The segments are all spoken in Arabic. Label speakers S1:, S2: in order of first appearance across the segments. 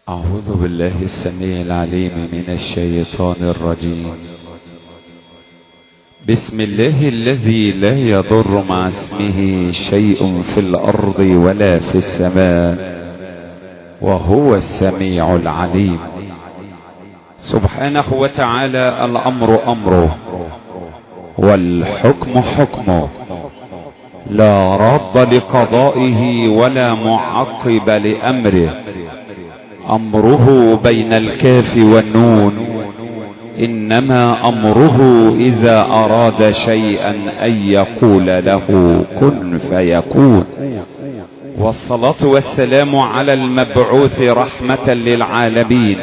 S1: أعوذ بالله السميع العليم من الشيطان الرجيم. بسم الله الذي لا يضر مع اسمه شيء في الأرض ولا في السماء وهو السميع العليم. سبحانه وتعالى الأمر أمره والحكم حكمه، لا راد لقضائه ولا معقب لأمره. أمره بين الكاف والنون، إنما أمره إذا أراد شيئا أن يقول له كن فيكون. والصلاة والسلام على المبعوث رحمة للعالمين،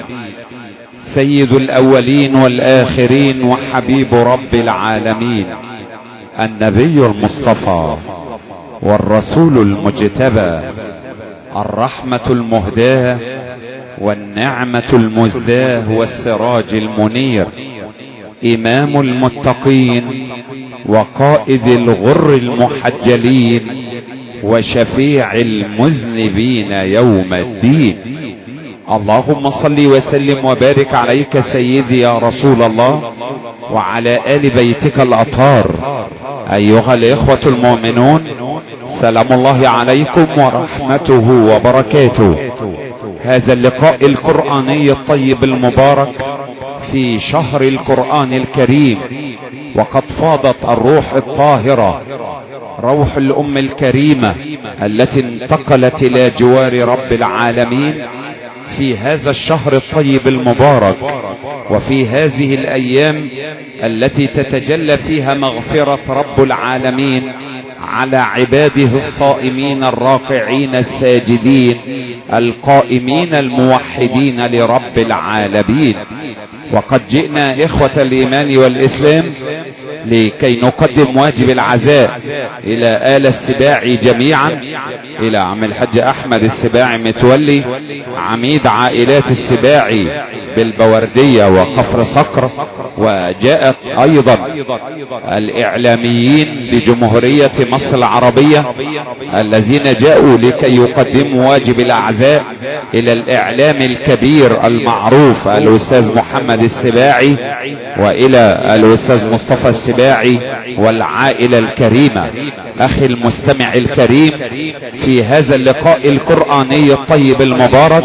S1: سيد الأولين والآخرين وحبيب رب العالمين، النبي المصطفى والرسول المجتبى، الرحمة المهداة والنعمة المزداه والسراج المنير، إمام المتقين وقائد الغر المحجلين وشفيع المذنبين يوم الدين. اللهم صل وسلم وبارك عليك سيدي يا رسول الله وعلى آل بيتك الأطهار. أيها الإخوة المؤمنون، سلام الله عليكم ورحمته وبركاته. هذا اللقاء القرآني الطيب المبارك في شهر القرآن الكريم، وقد فاضت الروح الطاهرة، روح الأم الكريمة التي انتقلت إلى جوار رب العالمين في هذا الشهر الطيب المبارك، وفي هذه الأيام التي تتجلى فيها مغفرة رب العالمين على عباده الصائمين الراكعين الساجدين القائمين الموحدين لرب العالمين. وقد جئنا إخوة الإيمان والإسلام لكي نقدم واجب العزاء إلى آل السباعي جميعا، إلى عم الحج أحمد السباعي متولي عميد عائلات السباعي بالبوردية وكفر صقر، وجاءت أيضا الإعلاميين بجمهورية مصر العربية الذين جاءوا لكي يقدموا واجب الأعزاء إلى الإعلام الكبير المعروف الأستاذ محمد السباعي، وإلى الأستاذ مصطفى السباعي والعائلة الكريمة. أخي المستمع الكريم، في هذا اللقاء القرآني الطيب المبارك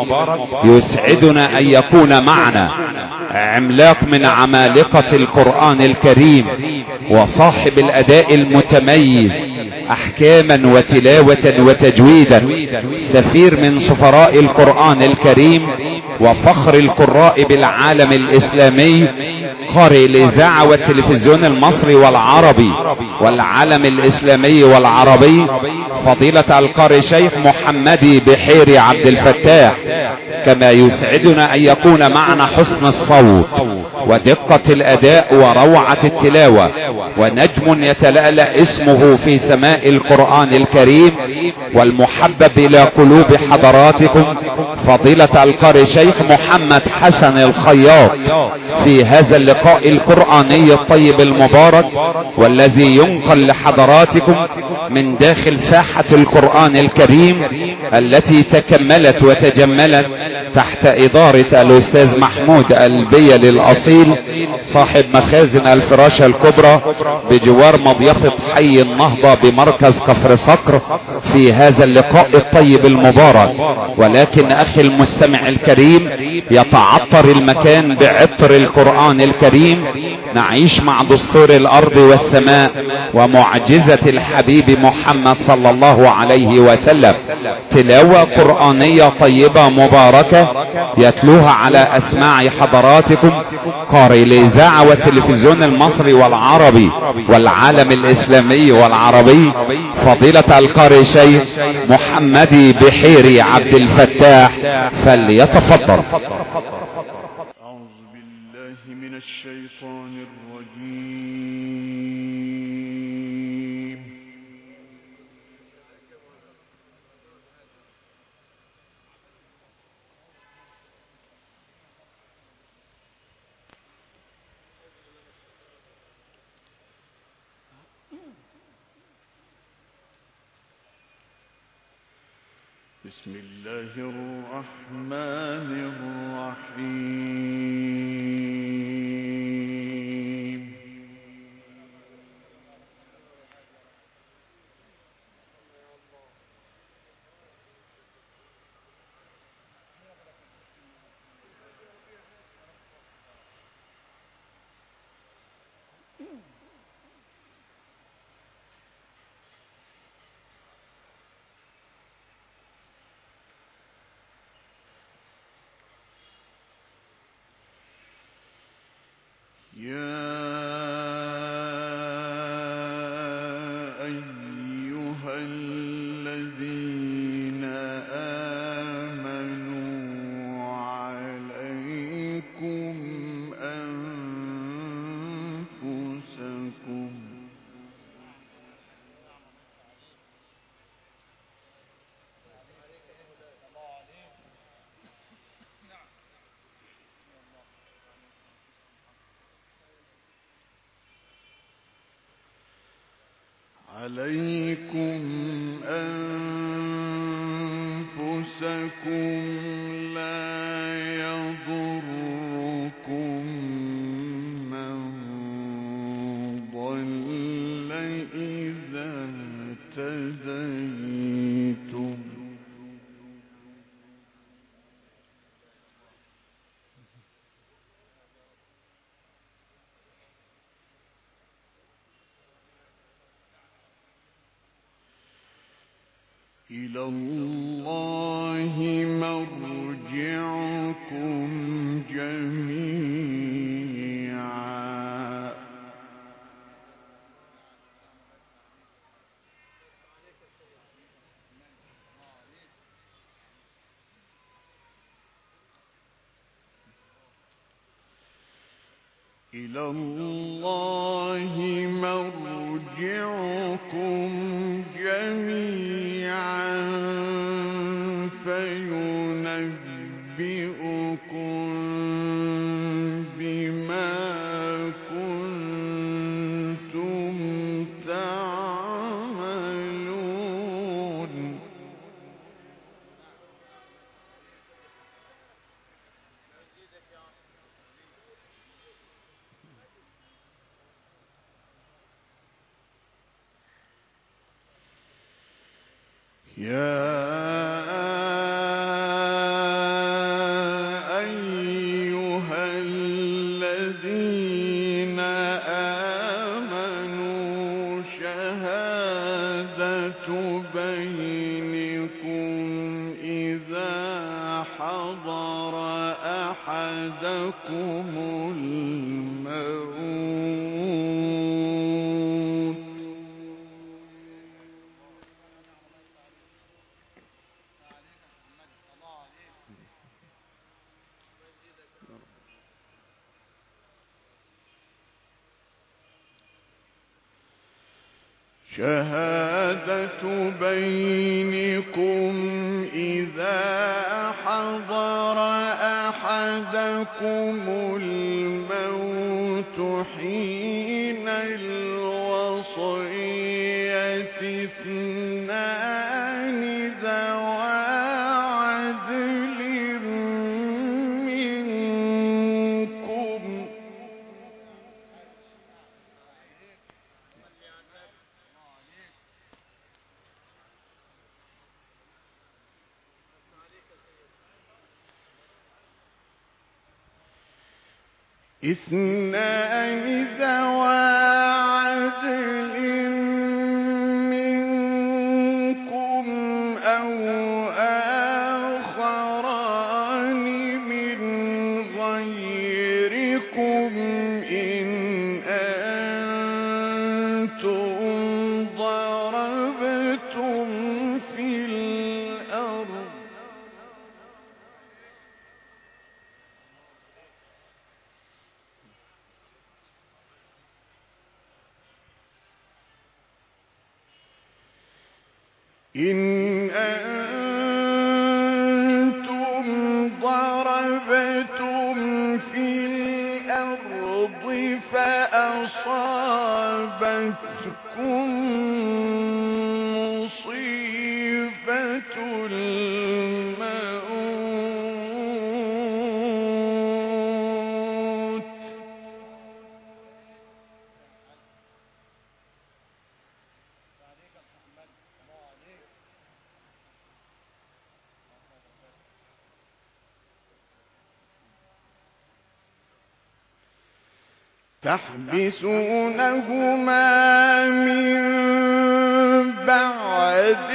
S1: يسعدنا أن يكون معنا عملاق من عمالقة القرآن الكريم وصاحب الأداء المتميز أحكاما وتلاوة وتجويدا، سفير من سفراء القرآن الكريم وفخر القراء بالعالم الإسلامي، قارئ الإذاعة والتلفزيون المصري والعربي والعالم الإسلامي والعربي، فضيلة القارئ شيخ محمدي بحيري عبد الفتاح. كما يسعدنا أن يكون معنا حسن الصوت ودقة الأداء وروعة التلاوة ونجم يتلألأ اسمه في سماء القرآن الكريم والمحبب إلى قلوب حضراتكم، فضيلة القارئ شيخ محمد حسن الخياط، في هذا اللقاء القرآني الطيب المبارك والذي ينقل لحضراتكم من داخل ساحة القرآن الكريم التي تكملت وتجملت تحت إدارة الأستاذ محمود البيل الأصيل صاحب مخازن الفراشة الكبرى بجوار مضيفة حي النهضة بمركز كفر صقر، في هذا اللقاء الطيب المبارك. ولكن أخي المستمع الكريم، يتعطر المكان بعطر القرآن الكريم، نعيش مع دستور الأرض والسماء ومعجزة الحبيب محمد صلى الله عليه وسلم، تلاوة قرآنية طيبة مباركة يتلوها على أسماع حضراتكم قارئ الإذاعة والتلفزيون المصري والعربي والعالم الإسلامي والعربي، فضيلة القارئ شيخ محمدي بحيري عبد الفتاح، فليتفضل.
S2: أعوذ بالله من الشيطان الرجيم. بسم الله الرحمن الرحيم. يا أيها الذين آمنوا عليكم أنفسكم لا يضركم من ضل إذا اهتديتم إلى الله مرجعكم جميعا إلى الله مرجعكم جميعا فينبئكم بما كنتم تعملون يا أيها الذين آمنوا شهادة بينكم إذا حضر أحدكم الموت شهادة بينكم إذا حضر أحدكم الموت حين الوصية اثنان ذوى عدل منكم اثنان ذوى عدل منكم أو آخران من غيركم إن أنتم ضربتم في الأرض إن أنتم ضربتم في الأرض فأصابتكم مصيبة تحبسونهما من بعد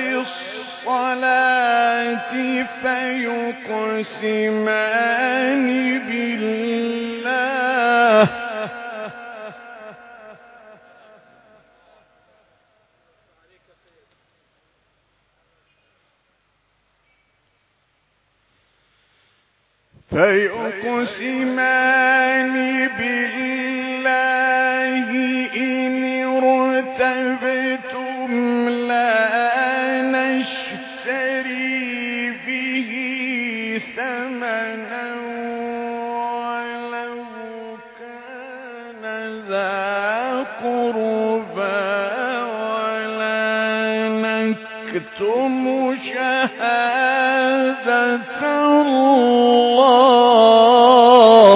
S2: الصلاة فيقسمان بالله إن ارتبتم لا نشتري به ثمنا ولو كان ذا قربى ولا نكتم شهادة الله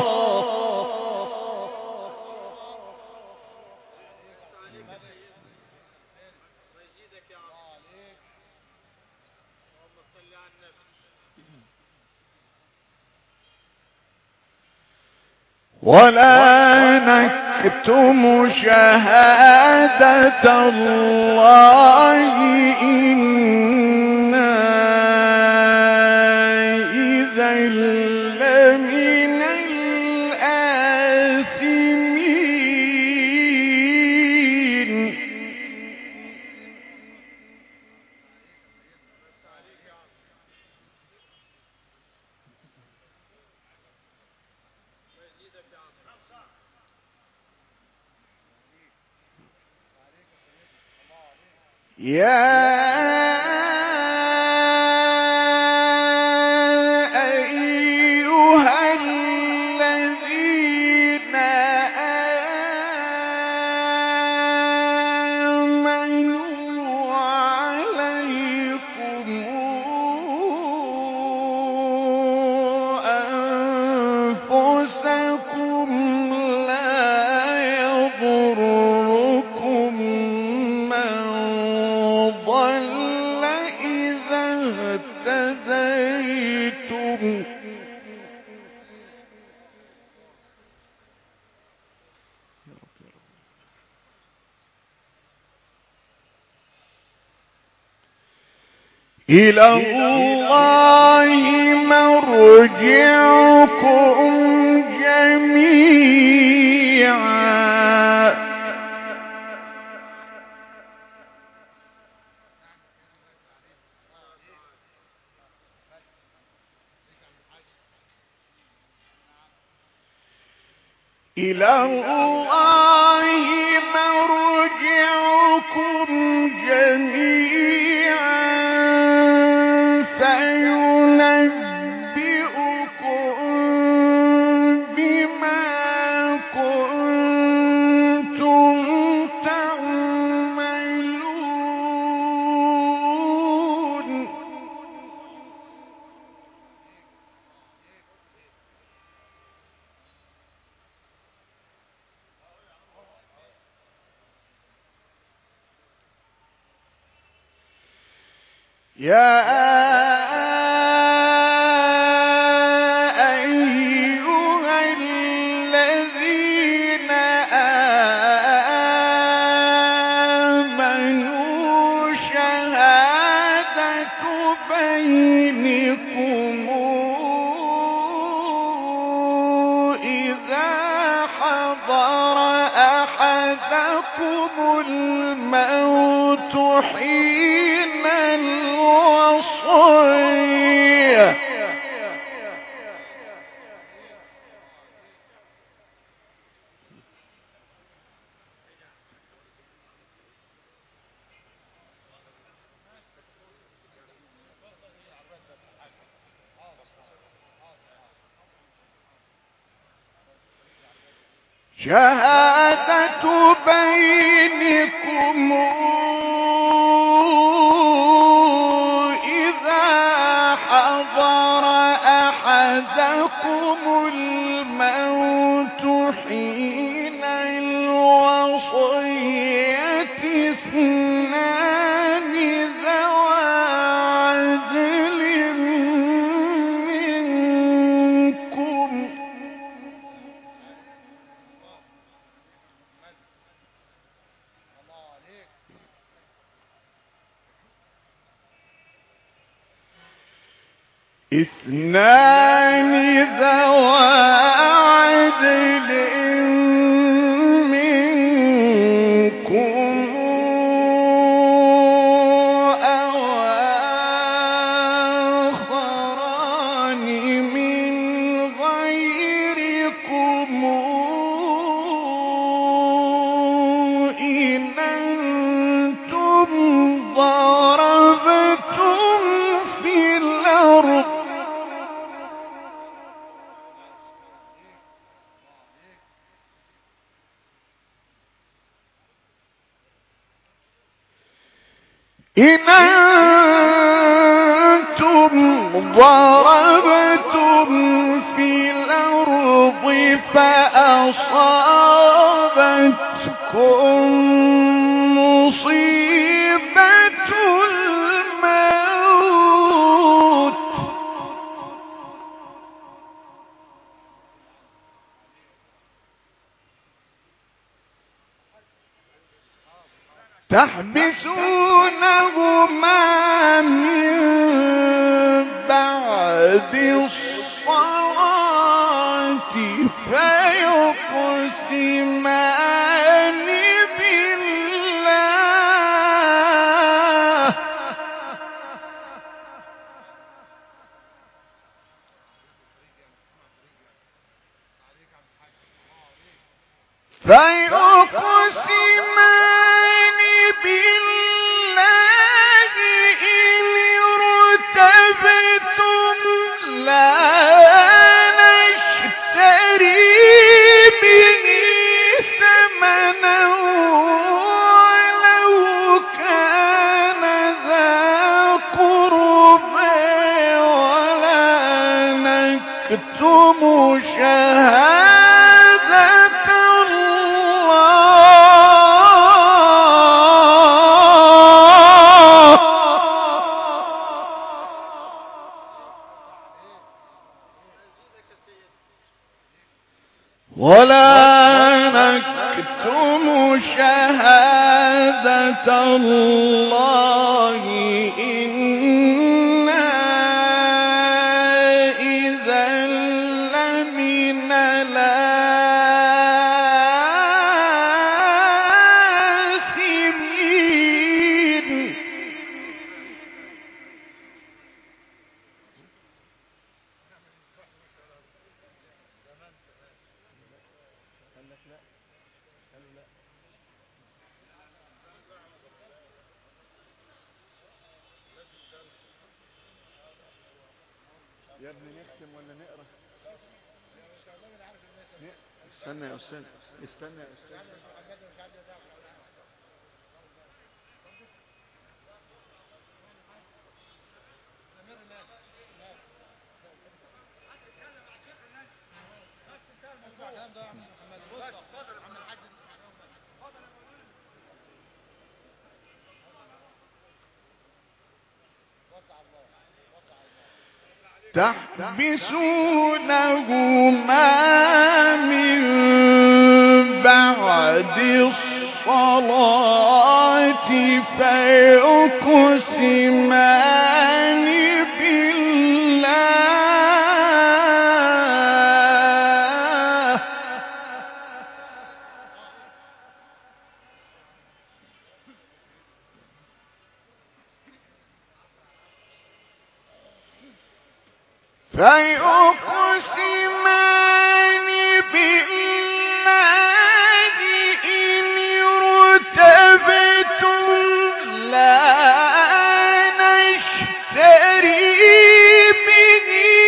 S2: إنا إذا لمن الآثمين يا أيها الذين آمنوا عليكم أنفسكم لا يضركم من ضل إذا اهتديتم إلى الله مرجعكم جميعا إلى الله مرجعكم جميعا فينبئكم بما كنتم تعملون يا أيها الذين آمنوا شهادة بينكم إذا حضر أحدكم الموت حين الوصية شهادة بينكم إذا حضر أحدكم الموت حين الوصية اثنان ذوى عدل منكم اثنان ذوى عدل منكم أو آخران من غيركم إن أنتم ضربتم في الأرض فأصابتكم مصيبة الموت تحبسونهما من بعد الصلاة فيقسمان بالله إن ارتبتم لا نشتري به ثمنا ولو كان ذا قربى ولا نكتم شهادة الله إنا إذا لمن الآثمين
S3: يا ابني نختم ولا نقرا؟ استنى يا استاذ، استنى يا استاذ.
S2: تحبسونهما من بعد الصلاة فيقسمان بالله إن ارتبتم لا نشتري به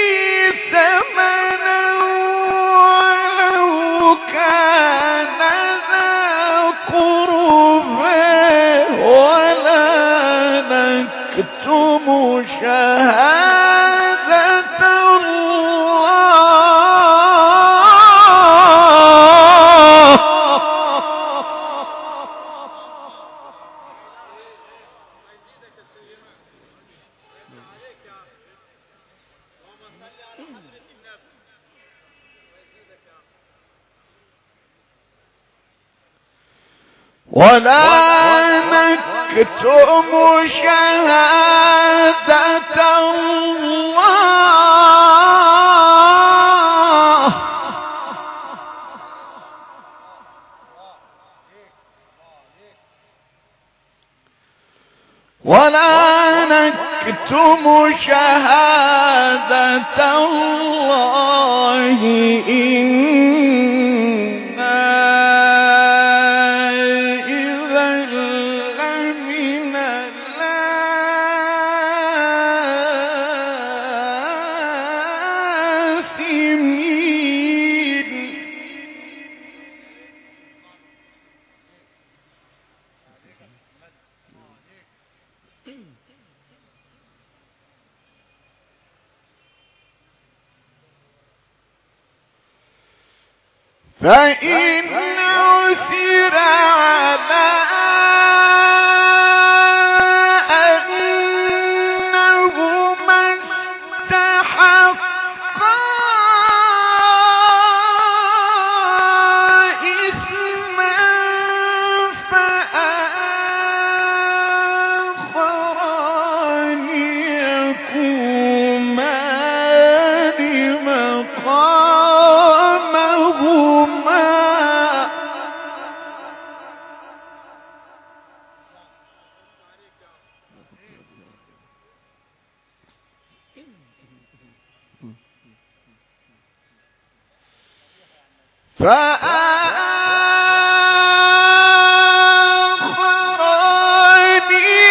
S2: ثمنا ولو كان ذا قربى ولا نكتم شهادة ولا نكتم شهادة الله شهادة الله إنا إذا لمن الآثمين. فإن عثر على أنهما استحقا إثما فآخران يقومان مقامهما فآخران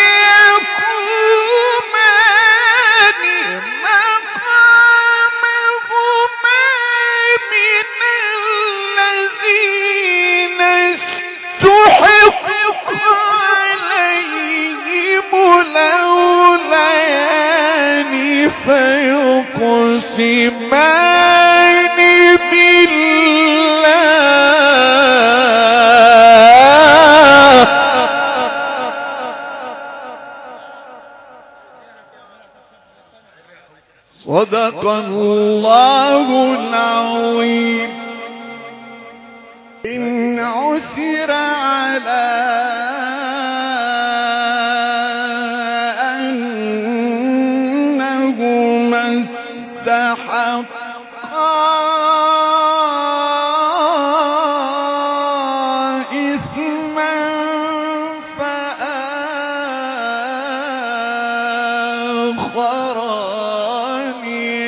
S2: يقومان مقامهما من الذين استحق عليهم الأوليان فيقسمان بالله صدق الله العظيم. إن عثر على أنهما استحقا إثما فآخران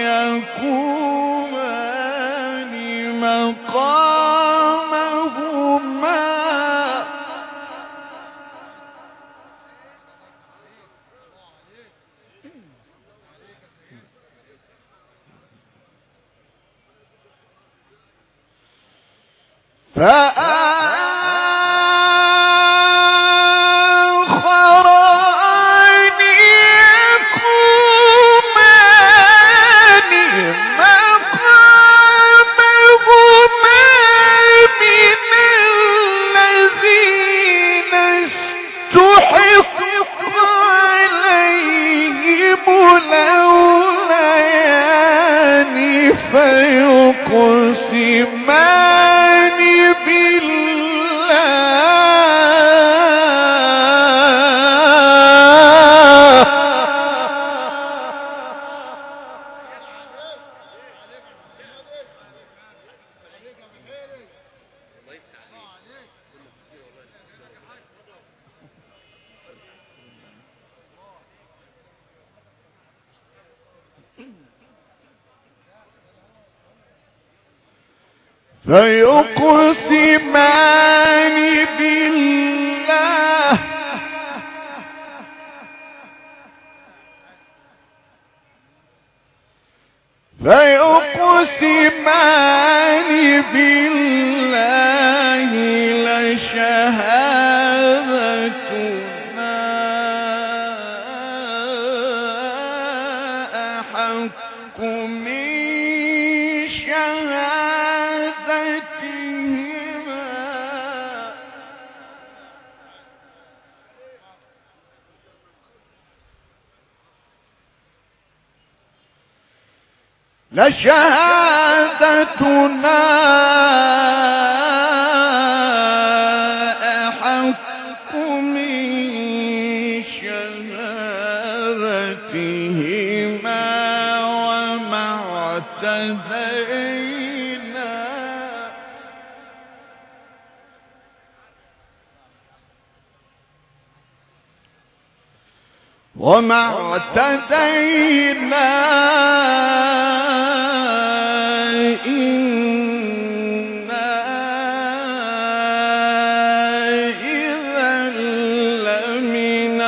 S2: يقومان مقامهما فآخران يقومان مقامهما من الذين استحق عليهم الأوليان فيقسمان بالله فيقسمان بالله فيقسمان بالله لشهادتنا أحق من شهادتهما لشهادتنا أحق من شهادتهما وما اعتدينا وما اعتدينا إنا إذا لمن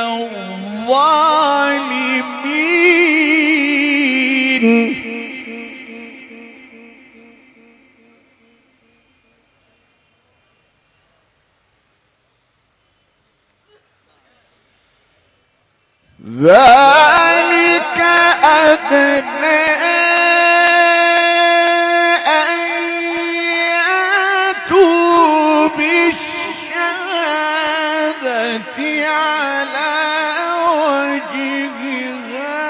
S2: الظالمين. ذلك أدنى أن يأتوا بالشهادة على وجهها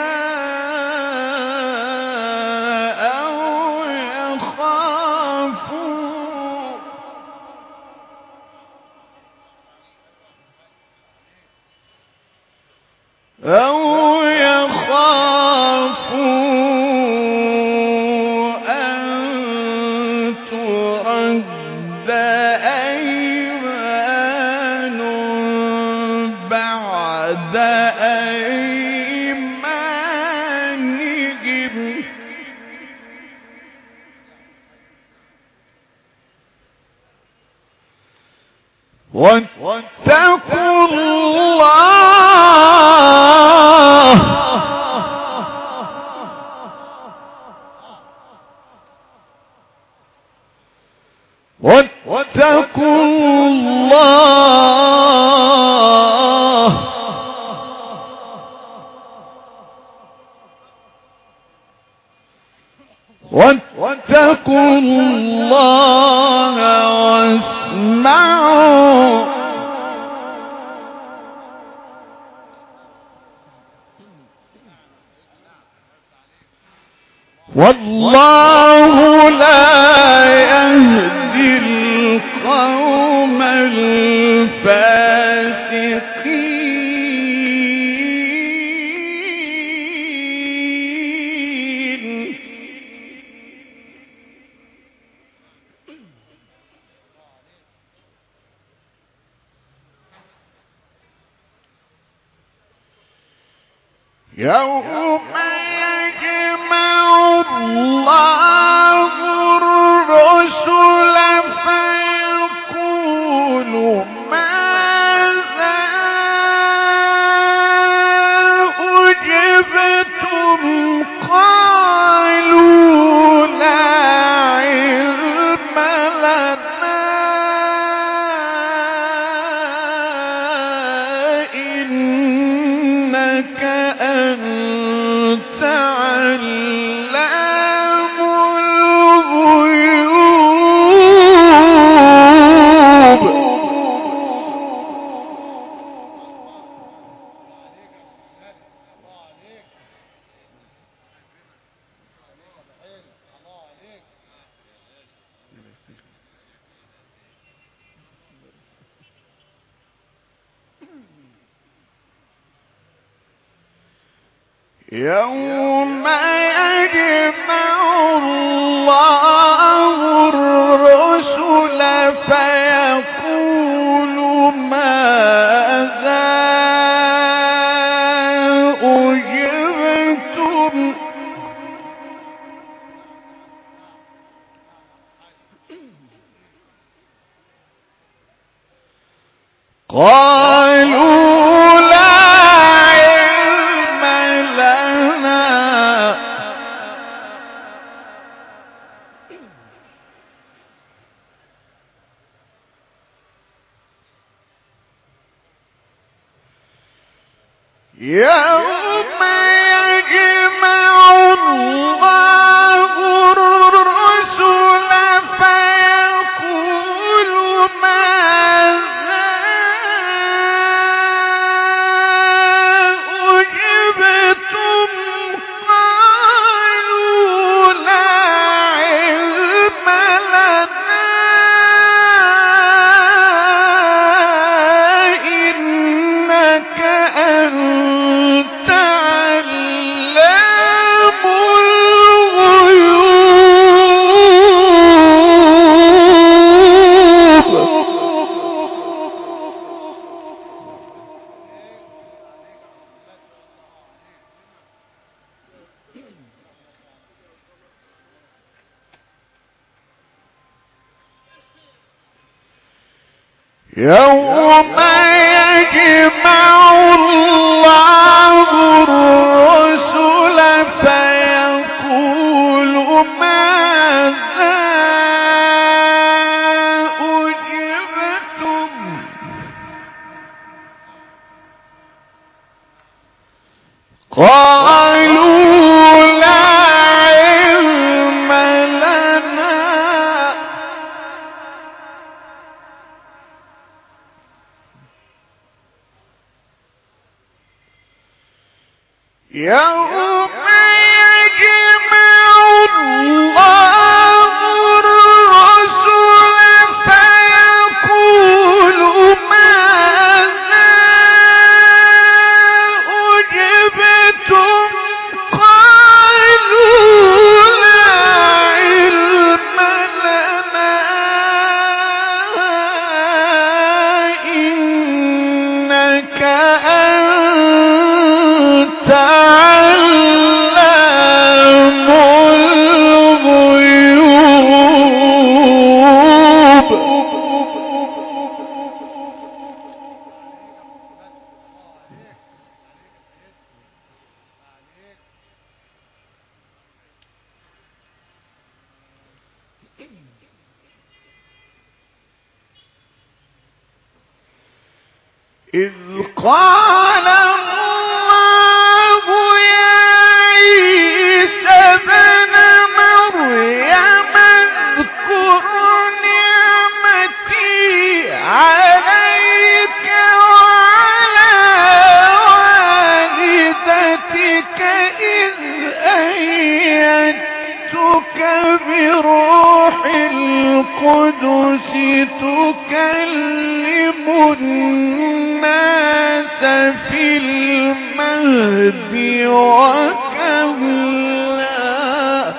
S2: أو يخافوا أن ترد أيمان بعد أيمانهم واتقوا الله واتقوا الله واتقوا الله واسمعوا والله لا يهدي القوم الفاسقين. يوم يجمع الله الرسل فيقول ماذا أجبتم قالوا لا علم لنا إنك أنت علام الغيوب. يوم يجمع الله الرسل فيقول ماذا أجبتم قالوا لا علم لنا يوم يجمع الله الرسل فيقول ماذا أجبتم قالوا لا علم لنا إنك أنت علام يوم يجمع الله الرسل فيقول ماذا أجبتم قالوا لا علم لنا يوم يجمع الله الرسل فيقول ماذا أجبتم قالوا لا علم لنا إنك أنت علام الغيوب إذ قال الله يا عيسى ابن مريم اذكر نعمتي عليك وعلى والدتك إذ أيدتك بروح القدس تكلم الناس في المهد وكهلا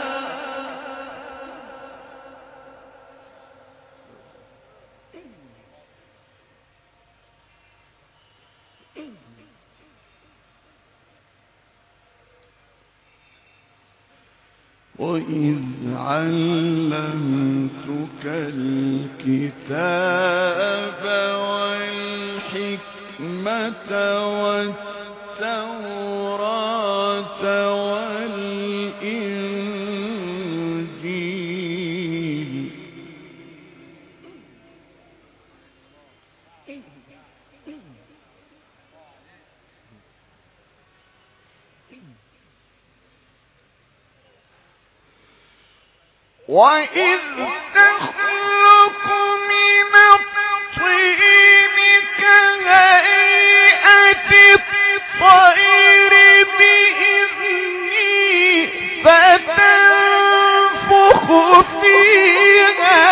S2: وإذ علمتك الكتاب والحكمة والتوراة والإنجيل وإذ تخلق من الطين كهيئة الطير بإذني فتنفخ فيها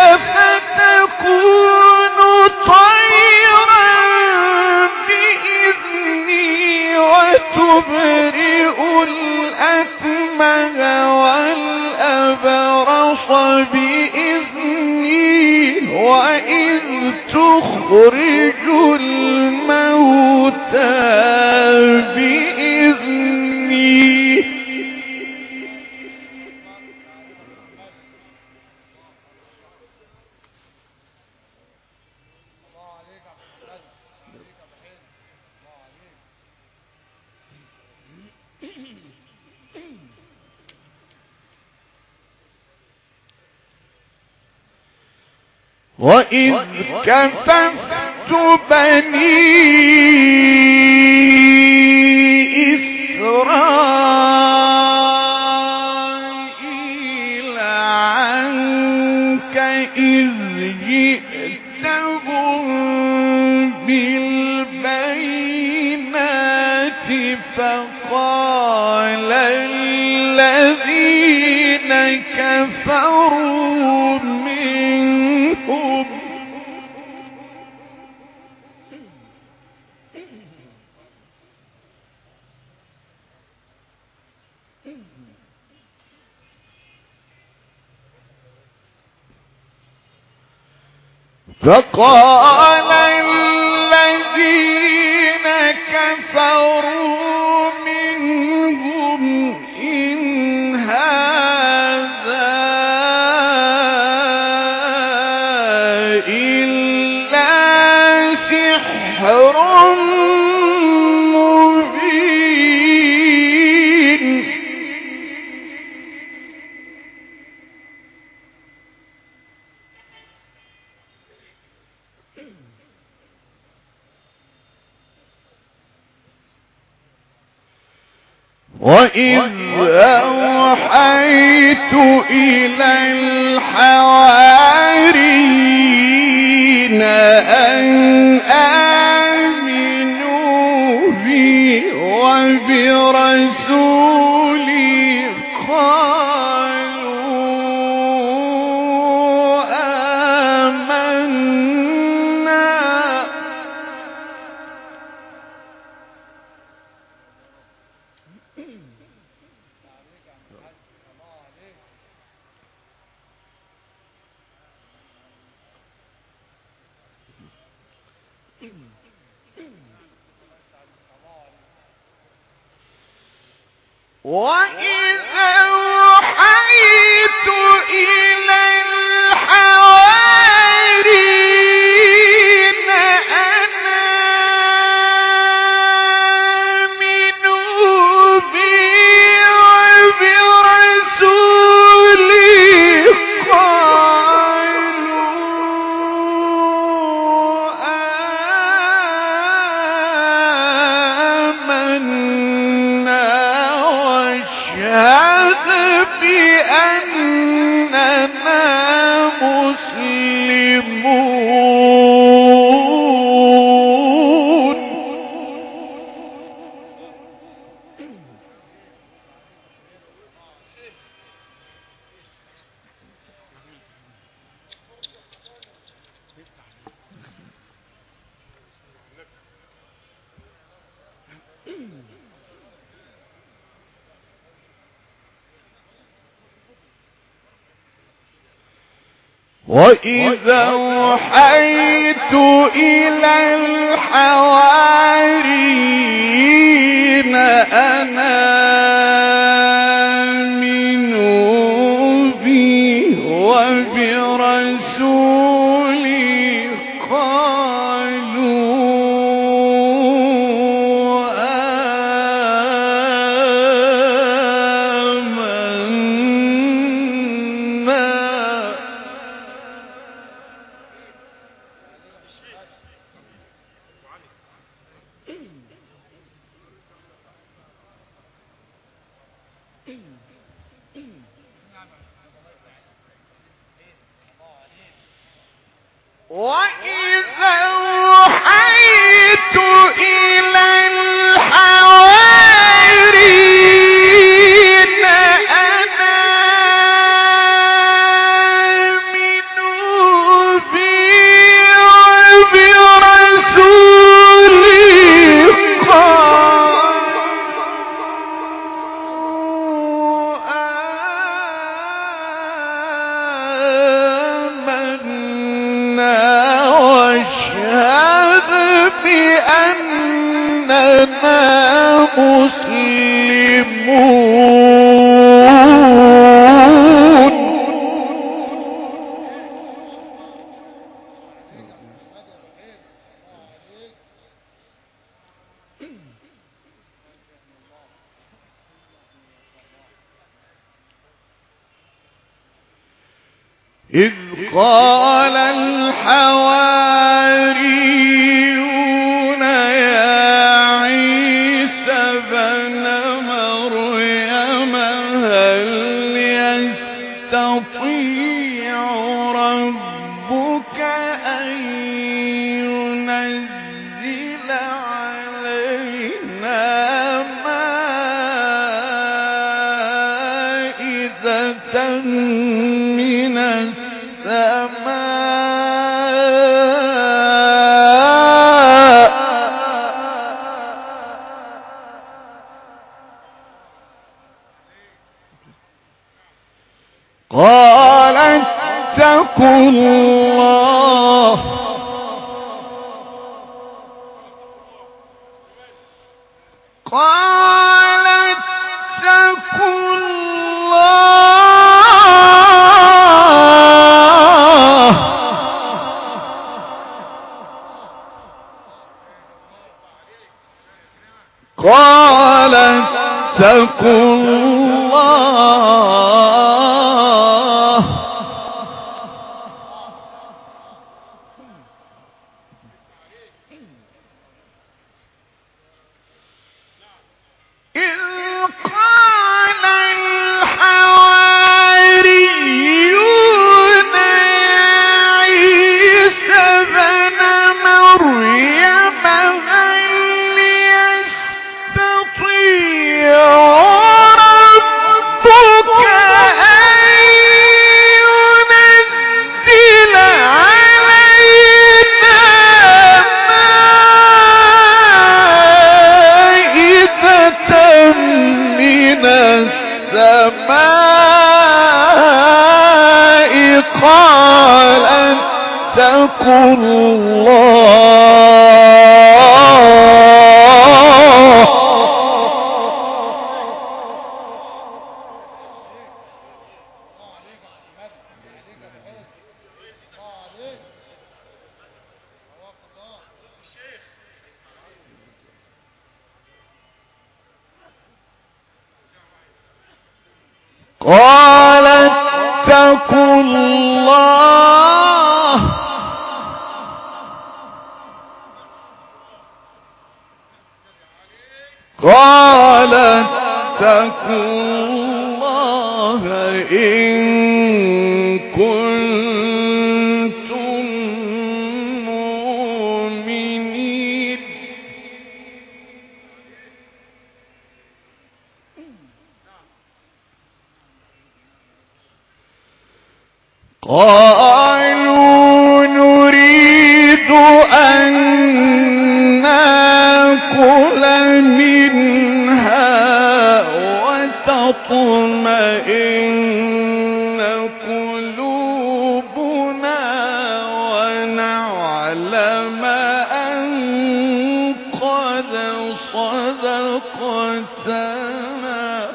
S2: فتكون طيرا بإذني وتبرئ الأكمه والأبرص بإذني وإذ تخرج الموتى بإذني وإذ كففت بني إسرائيل عنك إذ جئتهم بالبينات فقال الذين كفروا منهم فقال الذين كفروا منهم إن هذا إلا وإذ أوحيت إلى الحواريين أن آمنوا بي وبرسولي قالوا آمنا. وإذا أوحيت إلى الحواريين أن آمنوا بي وبرسولي قالوا آمنا واشهد بأننا مسلمون. وإذا أوحيت إلى الحواريين أن آمنوا بي وبرسولي قالوا آمنا. وإذا أوحيت إلى الحواريين أن آمنوا بي وبرسولي قالوا آمنا واشهد بأننا مسلمون. إذ قال الحواريون يا عيسى ابن مريم هل يستطيع ربك أن ينزل علينا مائدة من السماء قال اتقوا الله قال اتقوا الله قال اتقوا الله إذ قال اتقوا الله قال اتقوا الله قال اتقوا الله إن كنتم مؤمنين قالوا نريد أن نأكل منها وتطمئن قلوبنا ونعلم أن قد صدقتنا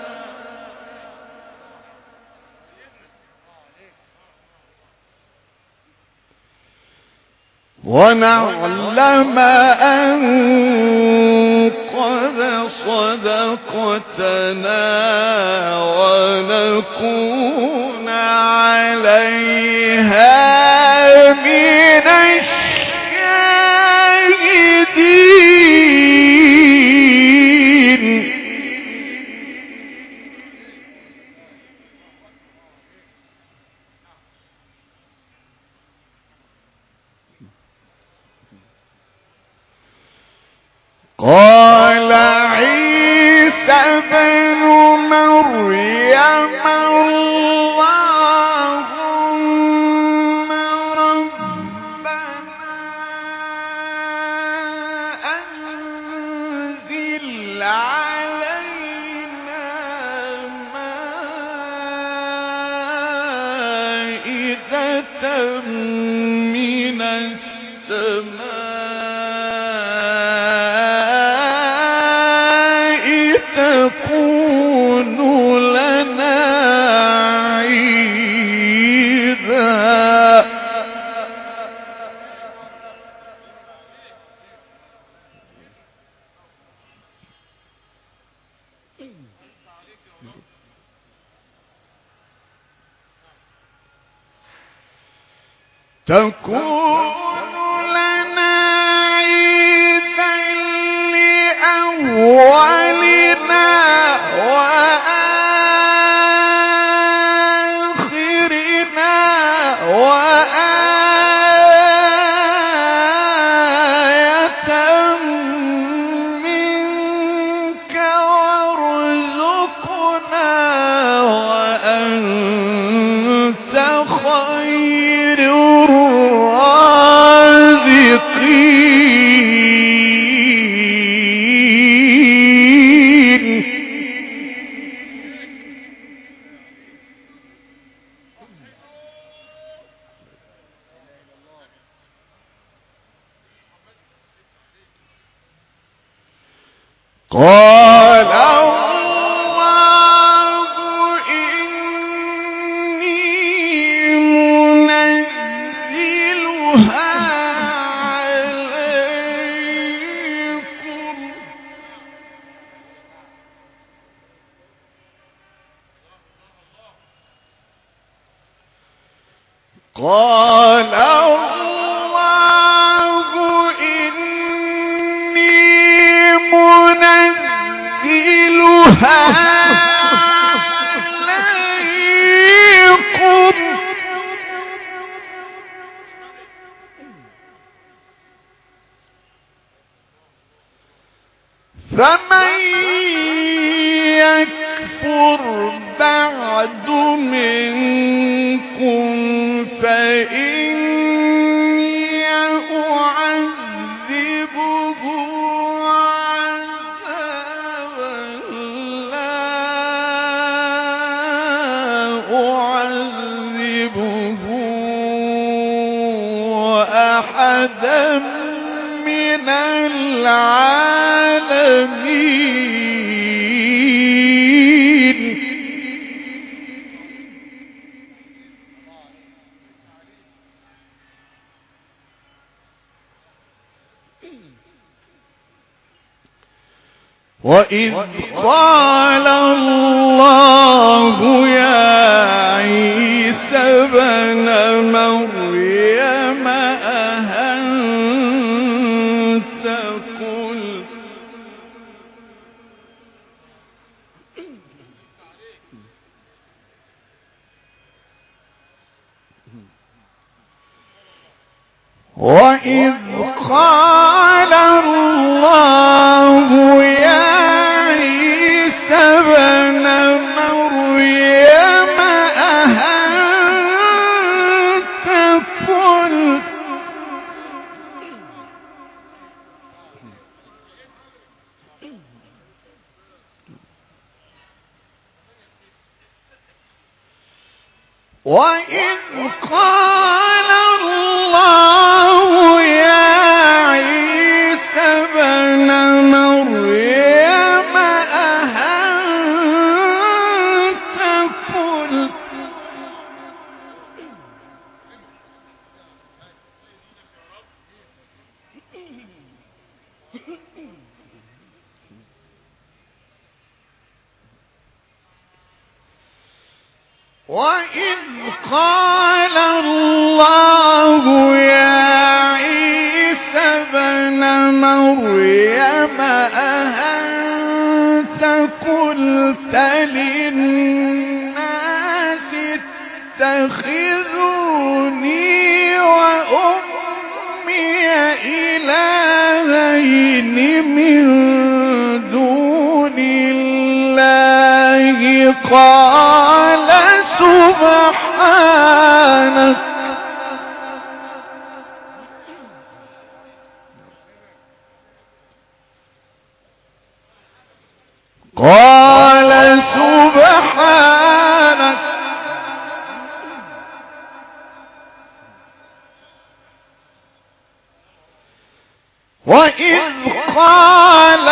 S2: ونعلم أن قد صدقتنا ونكون عليها من الشاهدين قال عيسى بن مريم اللهم ربنا أنزل علينا مائدة من السماء تكون لنا عيدا تكون لنا عيدا لأولنا وآخرنا وآية منك وارزقنا وأنت خير الرازقين قال الله إني منزلها عليكم قال الله إني منزلها عليكم فمن يكفر بعد منكم فإني أعذبه عذابا لا أعذبه أحدا من العالمين. وإذ قال الله يا عيسى ابن مريم أأنت قلت وإذ قال الله يا عيسى ابن مريم أأنت قلت وإذ قال الله يا عيسى ابن مريم أأنت قلت وإذ قال الله يا عيسى ابن مريم أأنت قلت للناس اتخذوني وأمي إلهين من دون الله قال سبحانك قال سبحانك وإذ قال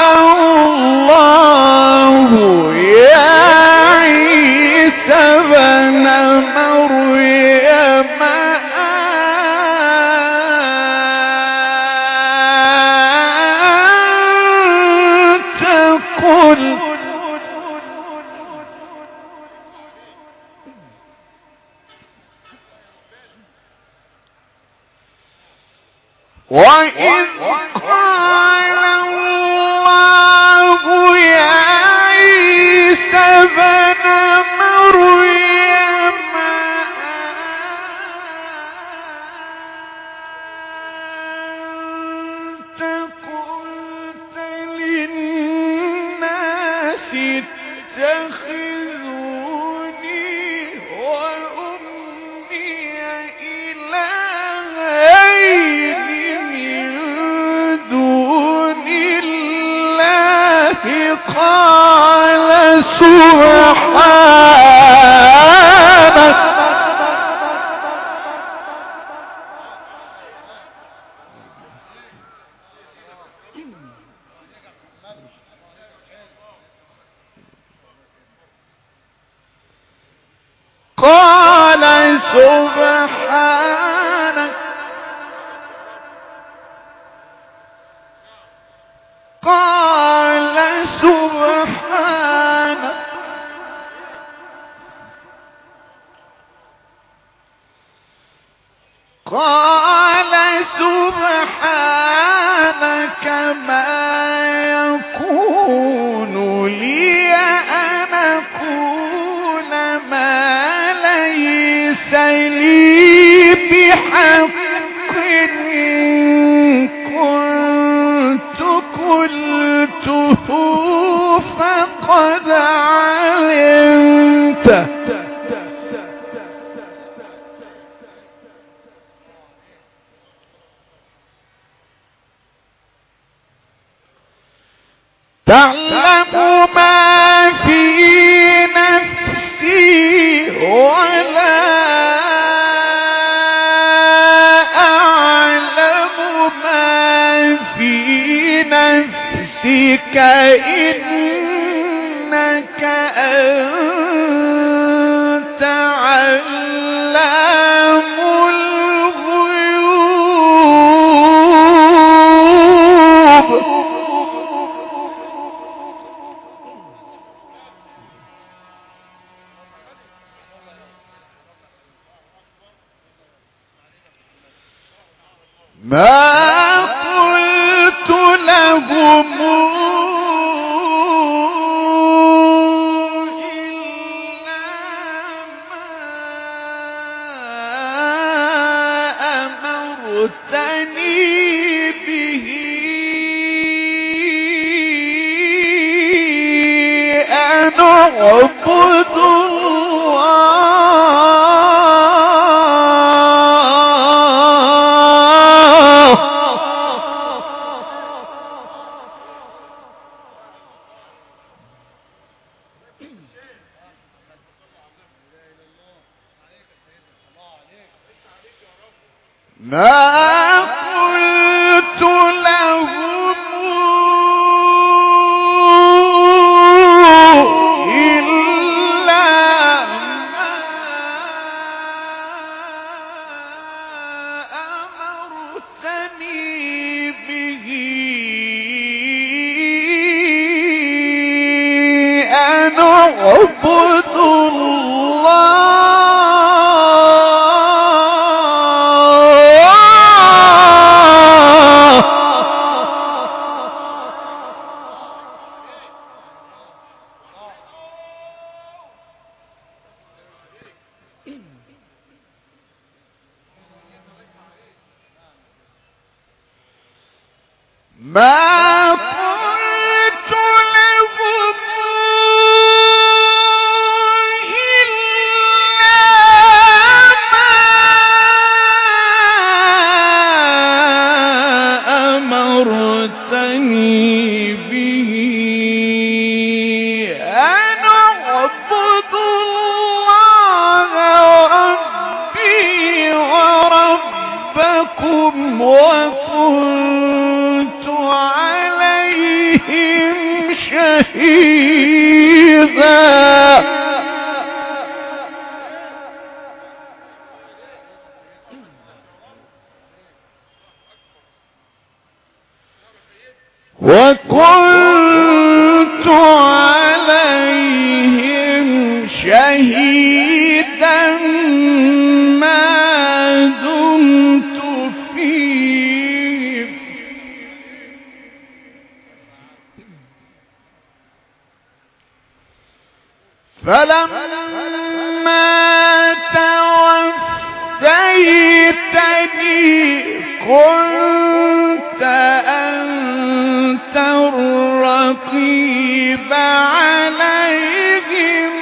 S2: الله يا عيسى ابن مريم أنت قلت وإذ قال الله يا عيسى ابن مريم أنت قلت للناس اتخذوني وأمي إلهين من دون الله قال سبحانك قال سبحانك قال سبحانك قال سبحانك ما يكون لي أن أقول ما ليس لي بحق إن كنت قلته فقد علمت تعلم ما في نفسي ولا أعلم نفسك إنك أنت علام الغيوب. ما قلت لهم إلا ما أمرتني به أن أعبد ما قلت لهم إلا ما أمرتني به أن أعبد الله. ما قلت لهم إلا ما أمرتني به أن أعبد الله ربي وربكم وكنت عليهم شهيدا. وكنت عليهم شهيدا ما دمت فيهم. فلما توفيتني كنت أنت الرقيب عليهم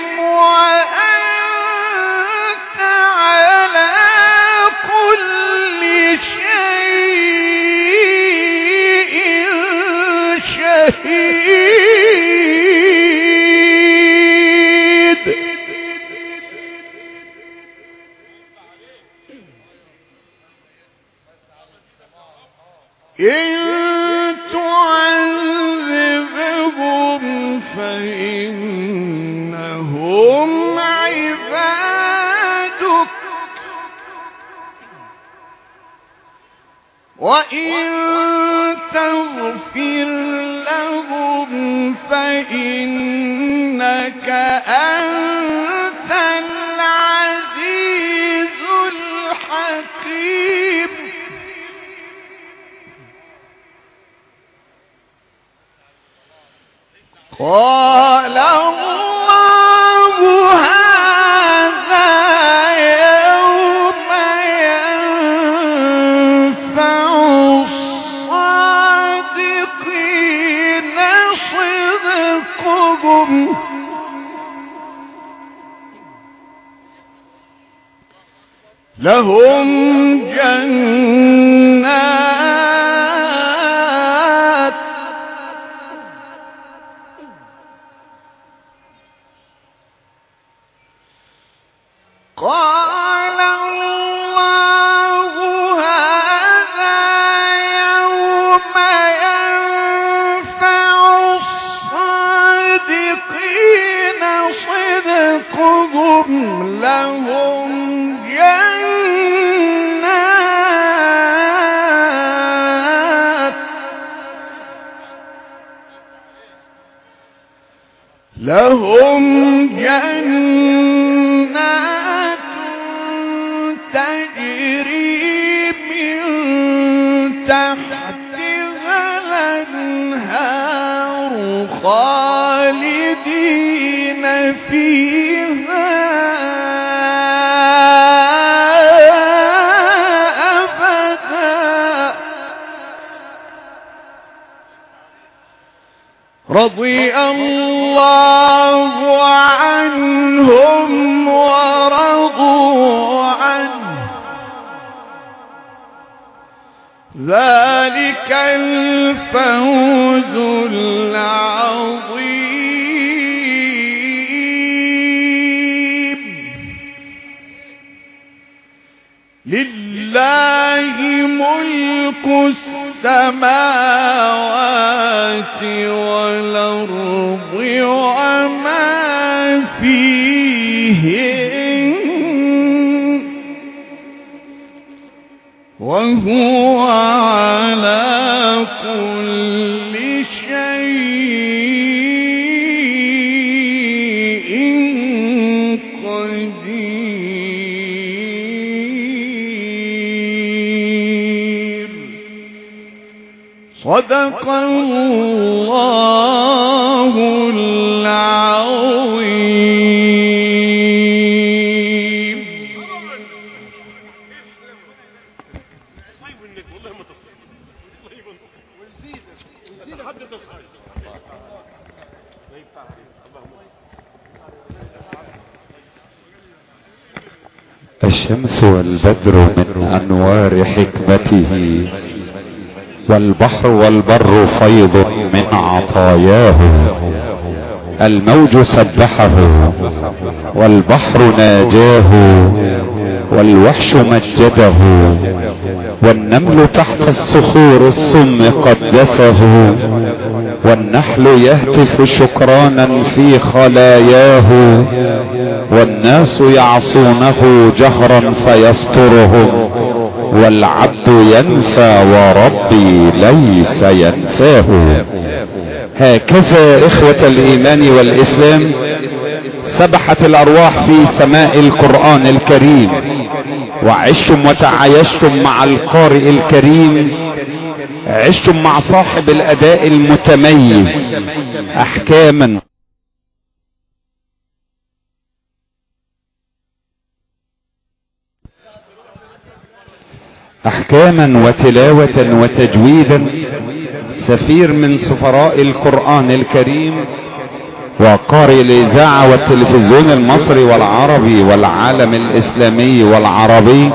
S2: وأنت على كل شيء شهيد. إن تعذبهم فإنهم عبادك وإن تغفر لهم فإنك أنت العزيز الحكيم. قال الله هذا يوم ينفع الصادقين صدقهم لهم جنات قال الله هذا يوم ينفع لهم جنات تجري من تحتها الأنهار خالدين فيها أبدا رضي الله عنهم ورضوا عنه ذلك الفوز العظيم لله ملك السماوات والأرض وما فيهن وهو على كل شيء قدير صدق الله العظيم.
S1: الشمس والبدر من أنوار حكمته والبحر والبر فيض من عطاياه الموج سبحه والبحر ناجاه والوحش مجده والنمل تحت الصخور الصم قدسه والنحل يهتف شكرانا في خلاياه والناس يعصونه جهرا فيسترهم والعبد ينفى وربي ليس ينفاه. هكذا إخوة الإيمان والإسلام سبحت الأرواح في سماء القرآن الكريم وعشتم وتعايشتم مع القارئ الكريم، عشتم مع صاحب الأداء المتميز أحكاما وتلاوة وتجويدا، سفير من سفراء القرآن الكريم وقارئ الإذاعة والتلفزيون المصري والعربي والعالم الإسلامي والعربي،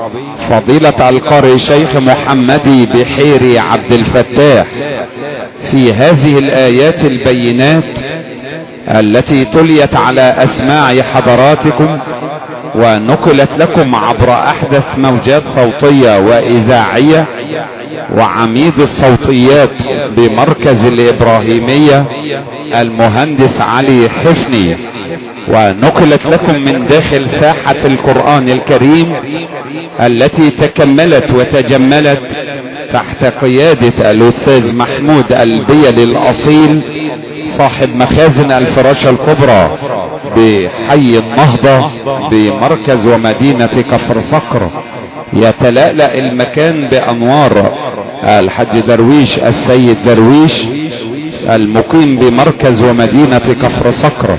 S1: فضيلة القارئ الشيخ محمدي بحيري عبد الفتاح، في هذه الآيات البينات التي تليت على أسماع حضراتكم ونقلت لكم عبر أحدث موجات صوتية وإذاعية وعميد الصوتيات بمركز الإبراهيمية المهندس علي حفني، ونقلت لكم من داخل ساحة القرآن الكريم التي تكملت وتجملت تحت قيادة الأستاذ محمود البيلي الأصيل صاحب مخازن الفراشة الكبرى بحي النهضة بمركز ومدينة كفر صقر. يتلألأ المكان بأنوار الحاج درويش السيد درويش المقيم بمركز ومدينة كفر صقر،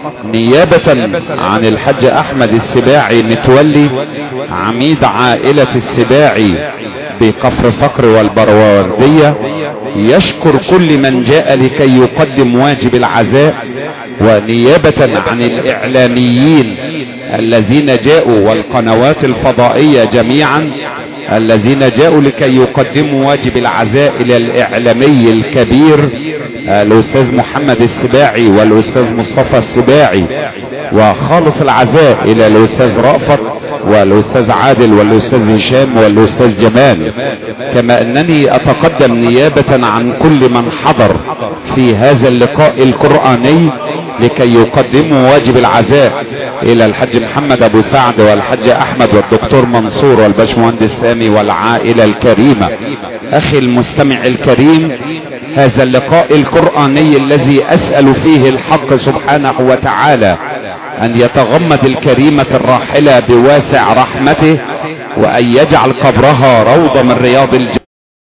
S1: نيابة عن الحاج أحمد السباعي متولي عميد عائلة السباعي بكفر صقر والبرواردية. يشكر كل من جاء لكي يقدم واجب العزاء، ونيابة عن الإعلاميين الذين جاءوا والقنوات الفضائية جميعا الذين جاءوا لكي يقدموا واجب العزاء إلى الإعلامي الكبير الأستاذ محمد السباعي والأستاذ مصطفى السباعي، وخالص العزاء إلى الأستاذ رأفت والأستاذ عادل والأستاذ هشام والأستاذ جمال. كما أنني أتقدم نيابة عن كل من حضر في هذا اللقاء القرآني لكي يقدموا واجب العزاء الى الحاج محمد ابو سعد والحاج احمد والدكتور منصور والباشمهندس سامي والعائلة الكريمة. اخي المستمع الكريم، هذا اللقاء القرآني الذي اسأل فيه الحق سبحانه وتعالى ان يتغمد الكريمة الراحلة بواسع رحمته، وان يجعل قبرها روضة من رياض الجنة